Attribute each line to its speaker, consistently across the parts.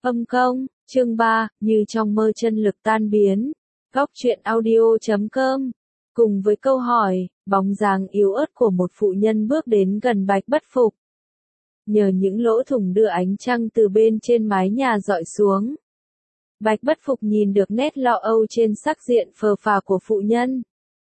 Speaker 1: Âm công, chương 3, như trong mơ chân lực tan biến. Góc truyện audio.com. Cùng với câu hỏi, bóng dáng yếu ớt của một phụ nhân bước đến gần Bạch Bất Phục. Nhờ những lỗ thủng đưa ánh trăng từ bên trên mái nhà dọi xuống, Bạch Bất Phục nhìn được nét lo âu trên sắc diện phờ phạc của phụ nhân.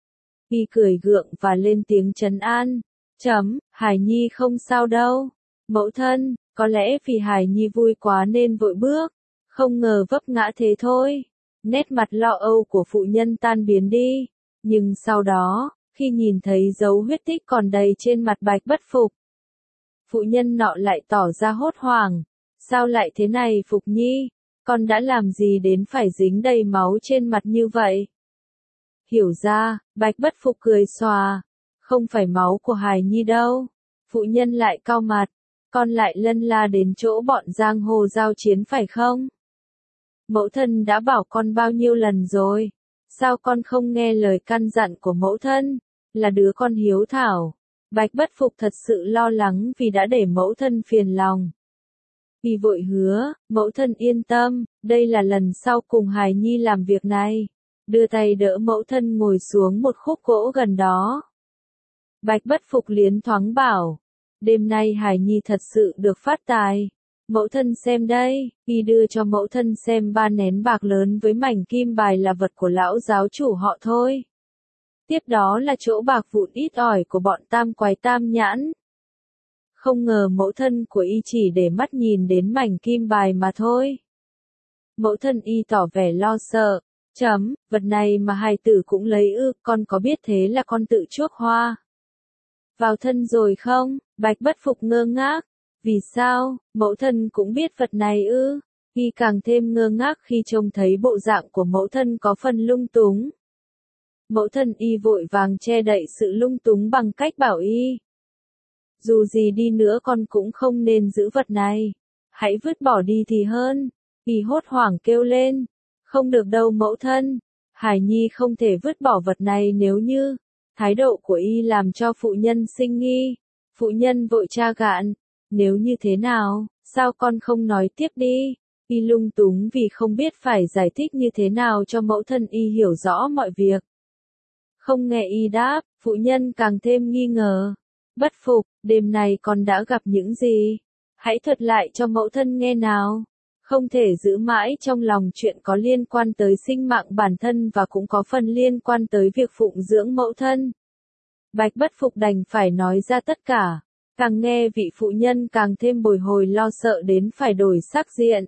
Speaker 1: Y cười gượng và lên tiếng trấn an. Hải Nhi không sao đâu. Mẫu thân, có lẽ vì Hải Nhi vui quá nên vội bước, không ngờ vấp ngã thế thôi. Nét mặt lo âu của phụ nhân tan biến đi, nhưng sau đó, khi nhìn thấy dấu huyết tích còn đầy trên mặt Bạch Bất Phục, phụ nhân nọ lại tỏ ra hốt hoảng. Sao lại thế này Phục Nhi? Con đã làm gì đến phải dính đầy máu trên mặt như vậy? Hiểu ra, Bạch Bất Phục cười xòa. Không phải máu của Hải Nhi đâu. Phụ nhân lại cau mặt. Con lại lân la đến chỗ bọn giang hồ giao chiến phải không? Mẫu thân đã bảo con bao nhiêu lần rồi. Sao con không nghe lời căn dặn của mẫu thân? Là đứa con hiếu thảo. Bạch Bất Phục thật sự lo lắng vì đã để mẫu thân phiền lòng. Vì vội hứa, mẫu thân yên tâm, đây là lần sau cùng Hải Nhi làm việc này. Đưa tay đỡ mẫu thân ngồi xuống một khúc gỗ gần đó. Bạch Bất Phục liến thoáng bảo, đêm nay Hải Nhi thật sự được phát tài. Mẫu thân xem đây, y đưa cho mẫu thân xem 3 nén bạc lớn với mảnh kim bài là vật của lão giáo chủ họ thôi. Tiếp đó là chỗ bạc vụn ít ỏi của bọn tam quái tam nhãn. Không ngờ mẫu thân của y chỉ để mắt nhìn đến mảnh kim bài mà thôi. Mẫu thân y tỏ vẻ lo sợ. Vật này mà hài tử cũng lấy ư, con có biết thế là con tự chuốc hoa vào thân rồi không? Bạch Bất Phục ngơ ngác. Vì sao, mẫu thân cũng biết vật này ư? Y càng thêm ngơ ngác khi trông thấy bộ dạng của mẫu thân có phần lung túng. Mẫu thân y vội vàng che đậy sự lung túng bằng cách bảo y. Dù gì đi nữa con cũng không nên giữ vật này. Hãy vứt bỏ đi thì hơn. Y hốt hoảng kêu lên. Không được đâu mẫu thân. Hải Nhi không thể vứt bỏ vật này nếu như. Thái độ của y làm cho phụ nhân sinh nghi. Phụ nhân vội tra gạn. Nếu như thế nào, sao con không nói tiếp đi? Y lung túng vì không biết phải giải thích như thế nào cho mẫu thân y hiểu rõ mọi việc. Không nghe y đáp, phụ nhân càng thêm nghi ngờ. Bất Phục, đêm nay con đã gặp những gì? Hãy thuật lại cho mẫu thân nghe nào. Không thể giữ mãi trong lòng chuyện có liên quan tới sinh mạng bản thân và cũng có phần liên quan tới việc phụng dưỡng mẫu thân. Bạch Bất Phục đành phải nói ra tất cả. Càng nghe vị phụ nhân càng thêm bồi hồi lo sợ đến phải đổi sắc diện.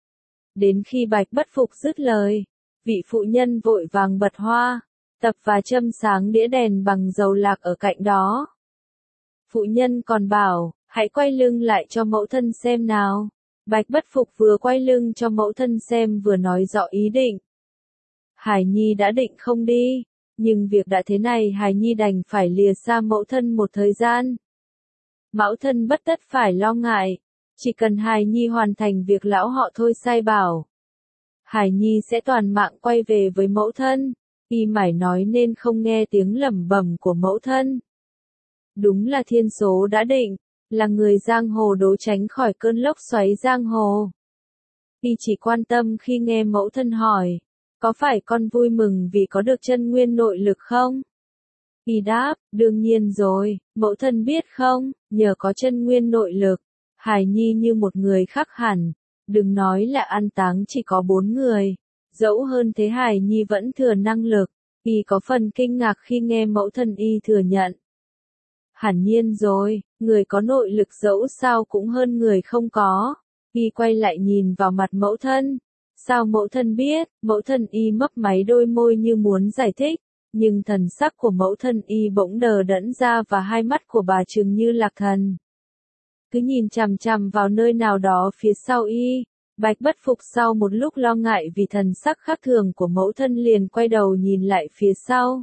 Speaker 1: Đến khi Bạch Bất Phục dứt lời, vị phụ nhân vội vàng bật hoa, tập và châm sáng đĩa đèn bằng dầu lạc ở cạnh đó. Phụ nhân còn bảo, hãy quay lưng lại cho mẫu thân xem nào. Bạch Bất Phục vừa quay lưng cho mẫu thân xem vừa nói rõ ý định. Hải Nhi đã định không đi, nhưng việc đã thế này Hải Nhi đành phải lìa xa mẫu thân một thời gian. Mẫu thân bất tất phải lo ngại, chỉ cần Hải Nhi hoàn thành việc lão họ thôi sai bảo. Hải Nhi sẽ toàn mạng quay về với mẫu thân, y mải nói nên không nghe tiếng lẩm bẩm của mẫu thân. Đúng là thiên số đã định, là người giang hồ đố tránh khỏi cơn lốc xoáy giang hồ. Y chỉ quan tâm khi nghe mẫu thân hỏi, có phải con vui mừng vì có được chân nguyên nội lực không? Y đáp, đương nhiên rồi, mẫu thân biết không, nhờ có chân nguyên nội lực, Hải Nhi như một người khác hẳn, đừng nói là an táng chỉ có 4 người, dẫu hơn thế Hải Nhi vẫn thừa năng lực, y có phần kinh ngạc khi nghe mẫu thân y thừa nhận. Hẳn nhiên rồi, người có nội lực dẫu sao cũng hơn người không có. Y quay lại nhìn vào mặt mẫu thân. Sao mẫu thân biết? Mẫu thân y mấp máy đôi môi như muốn giải thích, nhưng thần sắc của mẫu thân y bỗng đờ đẫn ra và hai mắt của bà trừng như lạc thần. Cứ nhìn chằm chằm vào nơi nào đó phía sau y. Bạch Bất Phục sau một lúc lo ngại vì thần sắc khác thường của mẫu thân liền quay đầu nhìn lại phía sau.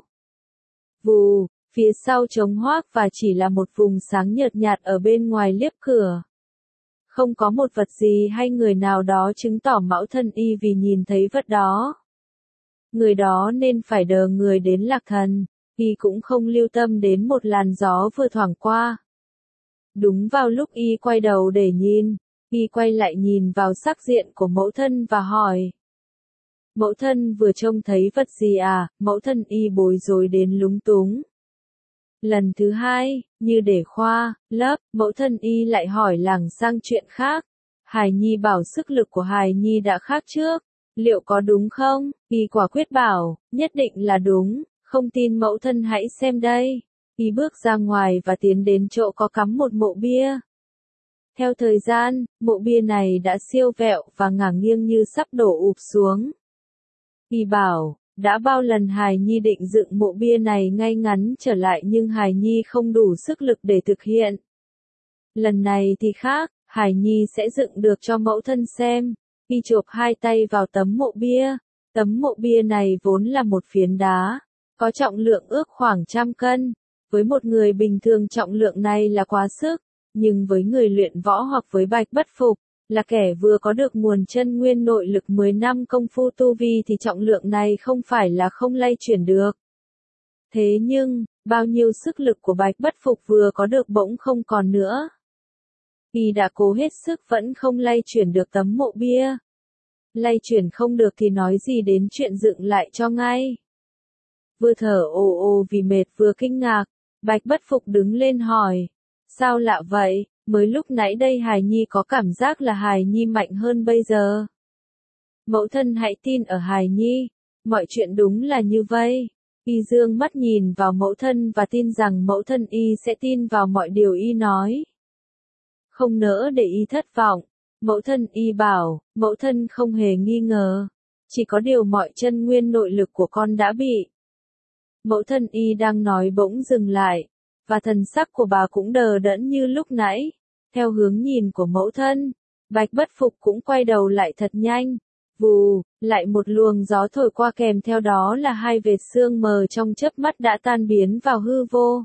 Speaker 1: Vù, phía sau trống hoác và chỉ là một vùng sáng nhợt nhạt ở bên ngoài liếp cửa. Không có một vật gì hay người nào đó chứng tỏ mẫu thân y vì nhìn thấy vật đó. Người đó nên phải đờ người đến lạc thần, y cũng không lưu tâm đến một làn gió vừa thoảng qua. Đúng vào lúc y quay đầu để nhìn, Y quay lại nhìn vào sắc diện của mẫu thân và hỏi. Mẫu thân vừa trông thấy vật gì à? Mẫu thân Y bối rối đến lúng túng. Lần thứ hai, như để khoa, lớp, mẫu thân Y lại hỏi lảng sang chuyện khác. Hài Nhi bảo sức lực của Hài Nhi đã khác trước. Liệu có đúng không? Y quả quyết bảo, nhất định là đúng, không tin mẫu thân hãy xem đây. Y bước ra ngoài và tiến đến chỗ có cắm một mộ bia. Theo thời gian, mộ bia này đã siêu vẹo và ngả nghiêng như sắp đổ ụp xuống. Y bảo, đã bao lần Hài Nhi định dựng mộ bia này ngay ngắn trở lại nhưng Hài Nhi không đủ sức lực để thực hiện. Lần này thì khác, Hài Nhi sẽ dựng được cho mẫu thân xem. Y chộp hai tay vào tấm mộ bia. Tấm mộ bia này vốn là một phiến đá, có trọng lượng ước khoảng 100 cân. Với một người bình thường trọng lượng này là quá sức, nhưng với người luyện võ hoặc với Bạch Bất Phục, là kẻ vừa có được nguồn chân nguyên nội lực 10 năm công phu tu vi thì trọng lượng này không phải là không lay chuyển được. Thế nhưng, bao nhiêu sức lực của Bạch Bất Phục vừa có được bỗng không còn nữa. Y đã cố hết sức vẫn không lay chuyển được tấm mộ bia. Lay chuyển không được thì nói gì đến chuyện dựng lại cho ngay. Vừa thở ồ ồ vì mệt vừa kinh ngạc, Bạch Bất Phục đứng lên hỏi. Sao lạ vậy, mới lúc nãy đây Hài Nhi có cảm giác là Hài Nhi mạnh hơn bây giờ. Mẫu thân hãy tin ở Hài Nhi, mọi chuyện đúng là như vậy. Y dương mắt nhìn vào mẫu thân và tin rằng mẫu thân Y sẽ tin vào mọi điều Y nói. Không nỡ để Y thất vọng, mẫu thân Y bảo, mẫu thân không hề nghi ngờ. Chỉ có điều mọi chân nguyên nội lực của con đã bị. Mẫu thân Y đang nói bỗng dừng lại, và thần sắc của bà cũng đờ đẫn như lúc nãy. Theo hướng nhìn của mẫu thân, Bạch Bất Phục cũng quay đầu lại thật nhanh. Vù, lại một luồng gió thổi qua kèm theo đó là hai vệt sương mờ trong chớp mắt đã tan biến vào hư vô.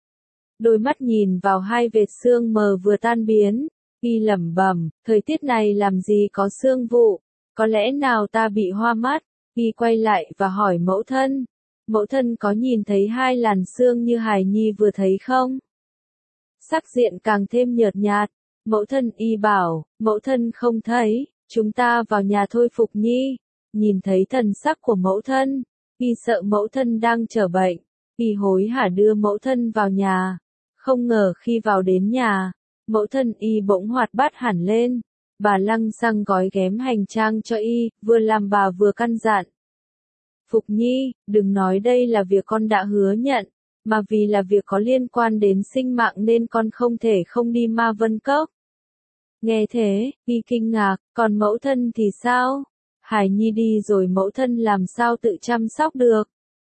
Speaker 1: Đôi mắt nhìn vào hai vệt sương mờ vừa tan biến, Y lẩm bẩm, thời tiết này làm gì có sương vụ, có lẽ nào ta bị hoa mắt. Y quay lại và hỏi mẫu thân. Mẫu thân có nhìn thấy hai làn sương như Hài Nhi vừa thấy không? Sắc diện càng thêm nhợt nhạt. Mẫu thân Y bảo, mẫu thân không thấy, chúng ta vào nhà thôi Phục Nhi. Nhìn thấy thần sắc của mẫu thân, Y sợ mẫu thân đang trở bệnh. Y hối hả đưa mẫu thân vào nhà. Không ngờ khi vào đến nhà, mẫu thân Y bỗng hoạt bát hẳn lên. Bà lăng xăng gói ghém hành trang cho Y, vừa làm bà vừa căn dặn. Phục Nhi, đừng nói đây là việc con đã hứa nhận, mà vì là việc có liên quan đến sinh mạng nên con không thể không đi Ma Vân Cốc. Nghe thế, Y kinh ngạc, còn mẫu thân thì sao? Hài Nhi đi rồi mẫu thân làm sao tự chăm sóc được?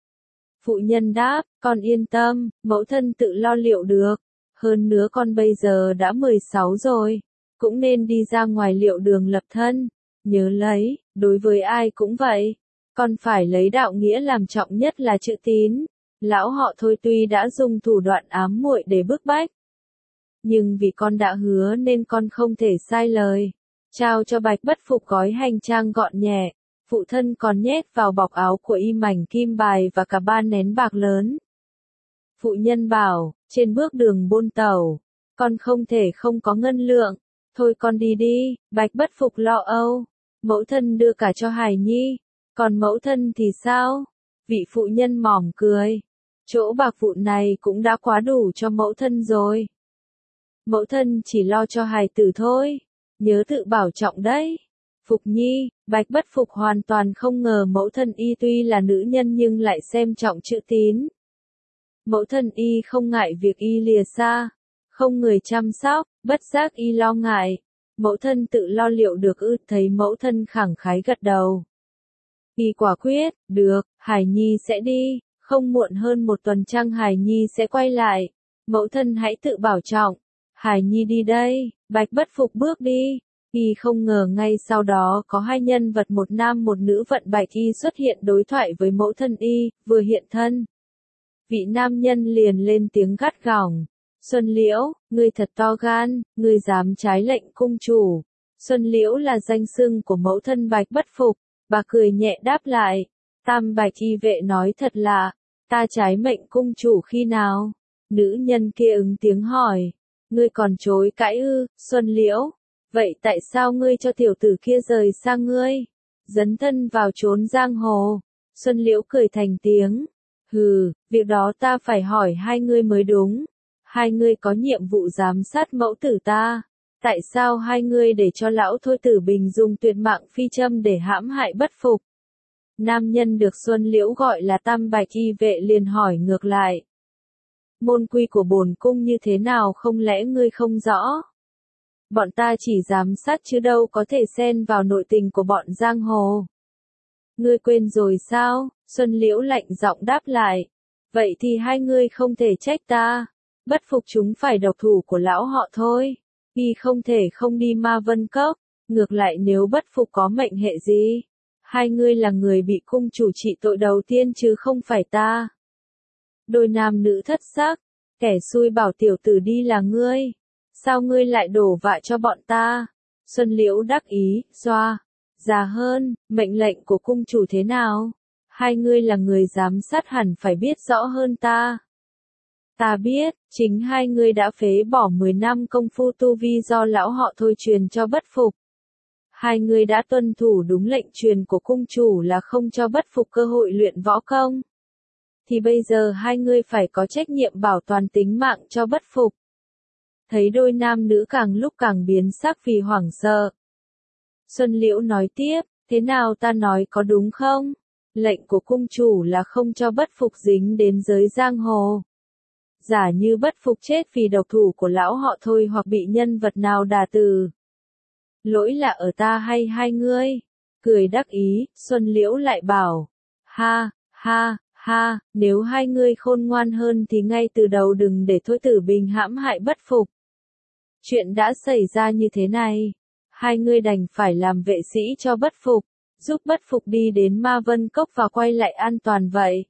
Speaker 1: Phụ nhân đáp, con yên tâm, mẫu thân tự lo liệu được. Hơn nữa con bây giờ đã 16 rồi, cũng nên đi ra ngoài liệu đường lập thân. Nhớ lấy, đối với ai cũng vậy. Con phải lấy đạo nghĩa làm trọng nhất là chữ tín. Lão họ Thôi tuy đã dùng thủ đoạn ám muội để bức bách, nhưng vì con đã hứa nên con không thể sai lời. Trao cho Bạch Bất Phục gói hành trang gọn nhẹ, phụ thân còn nhét vào bọc áo của Y mảnh kim bài và cả 3 nén bạc lớn. Phụ nhân bảo, trên bước đường buôn tàu, con không thể không có ngân lượng. Thôi con đi đi, Bạch Bất Phục lo âu. Mẫu thân đưa cả cho Hài Nhi. Còn mẫu thân thì sao? Vị phụ nhân mỏm cười. Chỗ bạc vụn này cũng đã quá đủ cho mẫu thân rồi. Mẫu thân chỉ lo cho hài tử thôi. Nhớ tự bảo trọng đấy. Phục Nhi, Bạch Bất Phục hoàn toàn không ngờ mẫu thân Y tuy là nữ nhân nhưng lại xem trọng chữ tín. Mẫu thân Y không ngại việc Y lìa xa, không người chăm sóc, bất giác Y lo ngại. Mẫu thân tự lo liệu được ư? Thấy mẫu thân khẳng khái gật đầu. Y quả quyết, được, Hải Nhi sẽ đi, không muộn hơn một tuần trăng Hải Nhi sẽ quay lại. Mẫu thân hãy tự bảo trọng. Hải Nhi đi đây, Bạch Bất Phục bước đi. Y không ngờ ngay sau đó có hai nhân vật một nam một nữ vận Bạch Y xuất hiện đối thoại với mẫu thân Y, vừa hiện thân. Vị nam nhân liền lên tiếng gắt gỏng. Xuân Liễu, ngươi thật to gan, ngươi dám trái lệnh cung chủ. Xuân Liễu là danh xưng của mẫu thân Bạch Bất Phục. Bà cười nhẹ đáp lại. Tam Bạch Y vệ nói thật lạ, ta trái mệnh cung chủ khi nào? Nữ nhân kia ứng tiếng hỏi. Ngươi còn chối cãi ư? Xuân Liễu. Vậy tại sao ngươi cho tiểu tử kia rời xa ngươi? Dấn thân vào chốn giang hồ. Xuân Liễu cười thành tiếng. Hừ, việc đó ta phải hỏi hai ngươi mới đúng. Hai ngươi có nhiệm vụ giám sát mẫu tử ta. Tại sao hai ngươi để cho lão Thôi Tử Bình dùng tuyệt mạng phi châm để hãm hại Bất Phục? Nam nhân được Xuân Liễu gọi là Tam Bạch Y vệ liền hỏi ngược lại. Môn quy của bổn cung như thế nào không lẽ ngươi không rõ? Bọn ta chỉ giám sát chứ đâu có thể xen vào nội tình của bọn giang hồ. Ngươi quên rồi sao? Xuân Liễu lạnh giọng đáp lại. Vậy thì hai ngươi không thể trách ta. Bất Phục chúng phải độc thủ của lão họ thôi. Y không thể không đi Ma Vân Cốc. Ngược lại nếu Bất Phục có mệnh hệ gì? Hai ngươi là người bị cung chủ trị tội đầu tiên chứ không phải ta. Đôi nam nữ thất sắc. Kẻ xui bảo tiểu tử đi là ngươi. Sao ngươi lại đổ vạ cho bọn ta? Xuân Liễu đắc ý, xoa. Già hơn, mệnh lệnh của cung chủ thế nào? Hai ngươi là người giám sát hẳn phải biết rõ hơn ta. Ta biết, chính hai ngươi đã phế bỏ 10 năm công phu tu vi do lão họ Thôi truyền cho Bất Phục. Hai người đã tuân thủ đúng lệnh truyền của cung chủ là không cho Bất Phục cơ hội luyện võ công. Thì bây giờ hai người phải có trách nhiệm bảo toàn tính mạng cho Bất Phục. Thấy đôi nam nữ càng lúc càng biến sắc vì hoảng sợ. Xuân Liễu nói tiếp, thế nào ta nói có đúng không? Lệnh của cung chủ là không cho Bất Phục dính đến giới giang hồ. Giả như Bất Phục chết vì độc thủ của lão họ Thôi hoặc bị nhân vật nào đả tử. Lỗi là ở ta hay hai ngươi? Cười đắc ý, Xuân Liễu lại bảo. Ha, ha, ha, nếu hai ngươi khôn ngoan hơn thì ngay từ đầu đừng để Thôi Tử Bình hãm hại Bất Phục. Chuyện đã xảy ra như thế này. Hai ngươi đành phải làm vệ sĩ cho Bất Phục, giúp Bất Phục đi đến Ma Vân Cốc và quay lại an toàn vậy.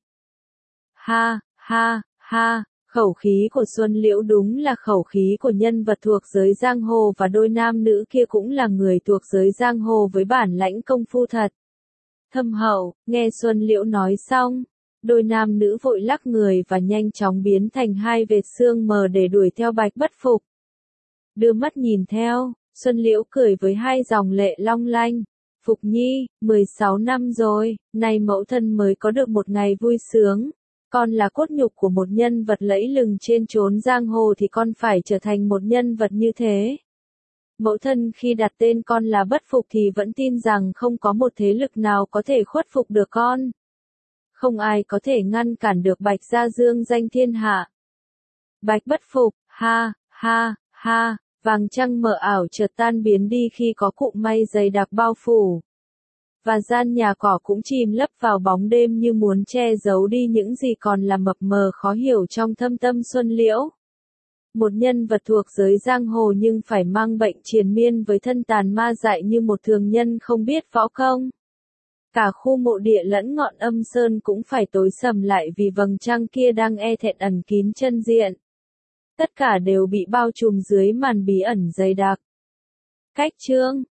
Speaker 1: Ha, ha, ha. Khẩu khí của Xuân Liễu đúng là khẩu khí của nhân vật thuộc giới giang hồ và đôi nam nữ kia cũng là người thuộc giới giang hồ với bản lãnh công phu thật thâm hậu. Nghe Xuân Liễu nói xong, đôi nam nữ vội lắc người và nhanh chóng biến thành hai vệt sương mờ để đuổi theo Bạch Bất Phục. Đưa mắt nhìn theo, Xuân Liễu cười với hai dòng lệ long lanh. Phục Nhi, 16 năm rồi, nay mẫu thân mới có được một ngày vui sướng. Con là cốt nhục của một nhân vật lẫy lừng trên chốn giang hồ thì con phải trở thành một nhân vật như thế. Mẫu thân khi đặt tên con là Bất Phục thì vẫn tin rằng không có một thế lực nào có thể khuất phục được con. Không ai có thể ngăn cản được Bạch Gia dương danh thiên hạ. Bạch Bất Phục, ha, ha, ha, vàng trăng mờ ảo chợt tan biến đi khi có cụm mây dày đặc bao phủ. Và gian nhà cỏ cũng chìm lấp vào bóng đêm như muốn che giấu đi những gì còn là mập mờ khó hiểu trong thâm tâm Xuân Liễu. Một nhân vật thuộc giới giang hồ nhưng phải mang bệnh triền miên với thân tàn ma dại như một thường nhân không biết võ công. Cả khu mộ địa lẫn ngọn âm sơn cũng phải tối sầm lại vì vầng trăng kia đang e thẹn ẩn kín chân diện. Tất cả đều bị bao trùm dưới màn bí ẩn dày đặc. Cách chương